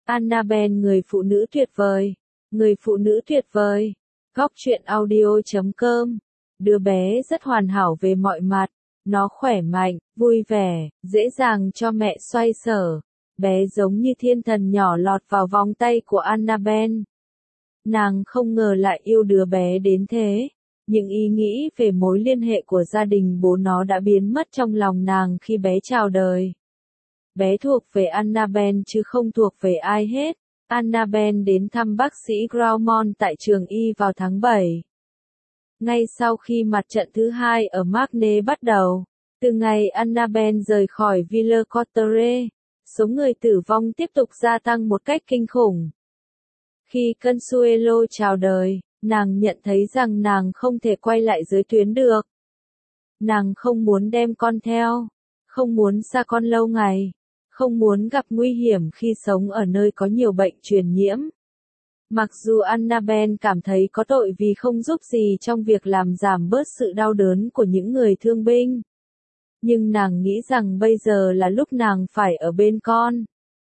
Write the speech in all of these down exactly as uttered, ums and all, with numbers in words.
Annabelle người phụ nữ tuyệt vời. Người phụ nữ tuyệt vời. Góc truyện audio chấm com. Đứa bé rất hoàn hảo về mọi mặt. Nó khỏe mạnh, vui vẻ, dễ dàng cho mẹ xoay sở. Bé giống như thiên thần nhỏ lọt vào vòng tay của Annabelle. Nàng không ngờ lại yêu đứa bé đến thế. Những ý nghĩ về mối liên hệ của gia đình bố nó đã biến mất trong lòng nàng khi bé chào đời. Bé thuộc về Annabelle chứ không thuộc về ai hết. Annabelle đến thăm bác sĩ Graumont tại trường y vào tháng bảy. Ngay sau khi mặt trận thứ hai ở Marne bắt đầu, từ ngày Annabelle rời khỏi Villa Cotterêts, số người tử vong tiếp tục gia tăng một cách kinh khủng. Khi Consuelo chào đời, nàng nhận thấy rằng nàng không thể quay lại giới tuyến được. Nàng không muốn đem con theo, không muốn xa con lâu ngày, không muốn gặp nguy hiểm khi sống ở nơi có nhiều bệnh truyền nhiễm. Mặc dù Annabelle cảm thấy có tội vì không giúp gì trong việc làm giảm bớt sự đau đớn của những người thương binh, nhưng nàng nghĩ rằng bây giờ là lúc nàng phải ở bên con.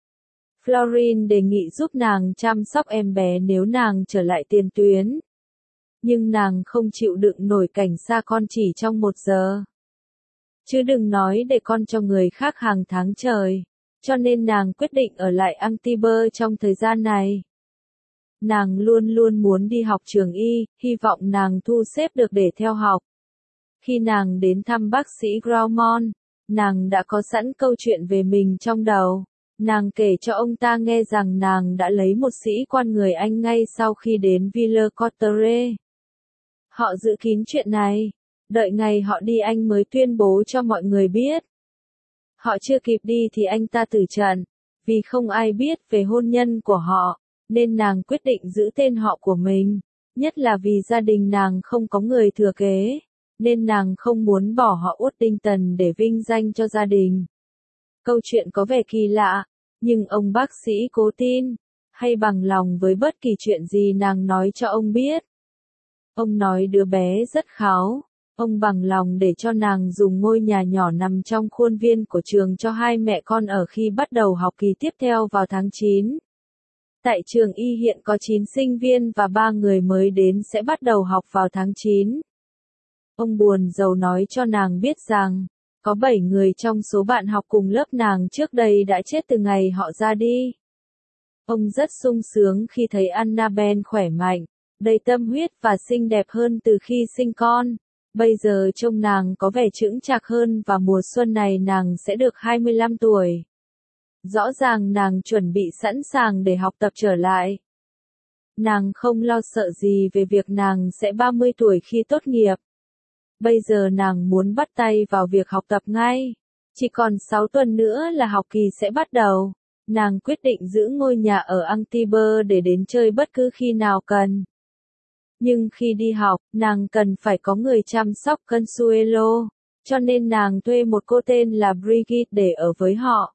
Florine đề nghị giúp nàng chăm sóc em bé nếu nàng trở lại tiền tuyến. Nhưng nàng không chịu đựng nổi cảnh xa con chỉ trong một giờ. Chứ đừng nói để con cho người khác hàng tháng trời. Cho nên nàng quyết định ở lại Antibes trong thời gian này. Nàng luôn luôn muốn đi học trường y, hy vọng nàng thu xếp được để theo học. Khi nàng đến thăm bác sĩ Graumont, nàng đã có sẵn câu chuyện về mình trong đầu. Nàng kể cho ông ta nghe rằng nàng đã lấy một sĩ quan người Anh ngay sau khi đến Villa Cotterêts. Họ giữ kín chuyện này, đợi ngày họ đi Anh mới tuyên bố cho mọi người biết. Họ chưa kịp đi thì anh ta tử trận, vì không ai biết về hôn nhân của họ, nên nàng quyết định giữ tên họ của mình, nhất là vì gia đình nàng không có người thừa kế, nên nàng không muốn bỏ họ Worthington để vinh danh cho gia đình. Câu chuyện có vẻ kỳ lạ, nhưng ông bác sĩ cố tin, hay bằng lòng với bất kỳ chuyện gì nàng nói cho ông biết. Ông nói đứa bé rất kháu. Ông bằng lòng để cho nàng dùng ngôi nhà nhỏ nằm trong khuôn viên của trường cho hai mẹ con ở khi bắt đầu học kỳ tiếp theo vào tháng chín. Tại trường y hiện có chín sinh viên và ba người mới đến sẽ bắt đầu học vào tháng chín. Ông buồn rầu nói cho nàng biết rằng, có bảy người trong số bạn học cùng lớp nàng trước đây đã chết từ ngày họ ra đi. Ông rất sung sướng khi thấy Annabelle khỏe mạnh, đầy tâm huyết và xinh đẹp hơn từ khi sinh con. Bây giờ trông nàng có vẻ chững chạc hơn và mùa xuân này nàng sẽ được hai mươi lăm tuổi. Rõ ràng nàng chuẩn bị sẵn sàng để học tập trở lại. Nàng không lo sợ gì về việc nàng sẽ ba mươi tuổi khi tốt nghiệp. Bây giờ nàng muốn bắt tay vào việc học tập ngay. Chỉ còn sáu tuần nữa là học kỳ sẽ bắt đầu. Nàng quyết định giữ ngôi nhà ở Antibes để đến chơi bất cứ khi nào cần. Nhưng khi đi học, nàng cần phải có người chăm sóc Consuelo, cho nên nàng thuê một cô tên là Brigitte để ở với họ.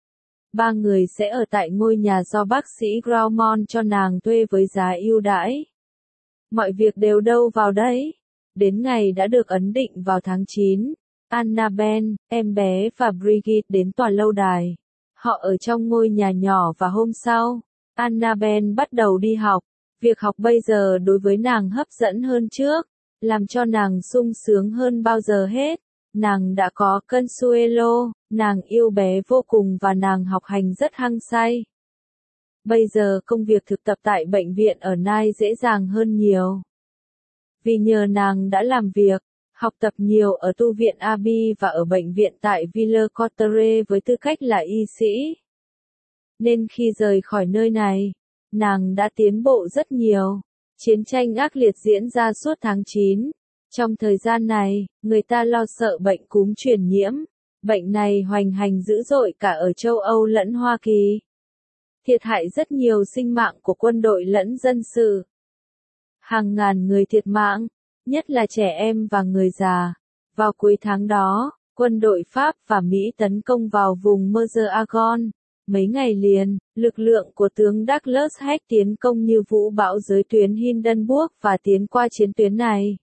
Ba người sẽ ở tại ngôi nhà do bác sĩ Graumont cho nàng thuê với giá ưu đãi. Mọi việc đều đâu vào đấy. Đến ngày đã được ấn định vào tháng chín, Annabelle, em bé và Brigitte đến tòa lâu đài. Họ ở trong ngôi nhà nhỏ và hôm sau, Annabelle bắt đầu đi học. Việc học bây giờ đối với nàng hấp dẫn hơn trước, làm cho nàng sung sướng hơn bao giờ hết. Nàng đã có Consuelo, nàng yêu bé vô cùng và nàng học hành rất hăng say. Bây giờ công việc thực tập tại bệnh viện ở Nice dễ dàng hơn nhiều. Vì nhờ nàng đã làm việc, học tập nhiều ở tu viện Abbey và ở bệnh viện tại Villa Cotterêts với tư cách là y sĩ. Nên khi rời khỏi nơi này, nàng đã tiến bộ rất nhiều. Chiến tranh ác liệt diễn ra suốt tháng chín. Trong thời gian này, người ta lo sợ bệnh cúm truyền nhiễm. Bệnh này hoành hành dữ dội cả ở châu Âu lẫn Hoa Kỳ. Thiệt hại rất nhiều sinh mạng của quân đội lẫn dân sự. Hàng ngàn người thiệt mạng, nhất là trẻ em và người già. Vào cuối tháng đó, quân đội Pháp và Mỹ tấn công vào vùng Meuse-Argonne. Mấy ngày liền, lực lượng của tướng Douglas Haig tiến công như vũ bão giới tuyến Hindenburg và tiến qua chiến tuyến này.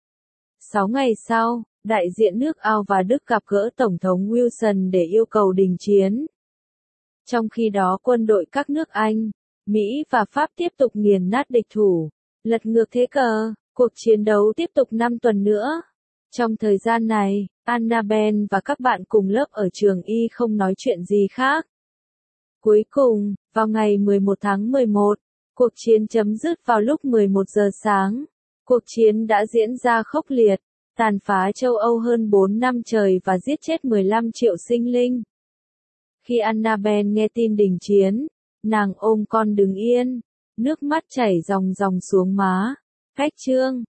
Sáu ngày sau, đại diện nước Áo và Đức gặp gỡ Tổng thống Wilson để yêu cầu đình chiến. Trong khi đó quân đội các nước Anh, Mỹ và Pháp tiếp tục nghiền nát địch thủ, lật ngược thế cờ, cuộc chiến đấu tiếp tục năm tuần nữa. Trong thời gian này, Annabelle và các bạn cùng lớp ở trường Y không nói chuyện gì khác. Cuối cùng, vào ngày mười một tháng mười một, cuộc chiến chấm dứt vào lúc mười một giờ sáng. Cuộc chiến đã diễn ra khốc liệt, tàn phá châu Âu hơn bốn năm trời và giết chết mười lăm triệu sinh linh. Khi Annabelle nghe tin đình chiến, nàng ôm con đứng yên, nước mắt chảy ròng ròng xuống má. Cách chương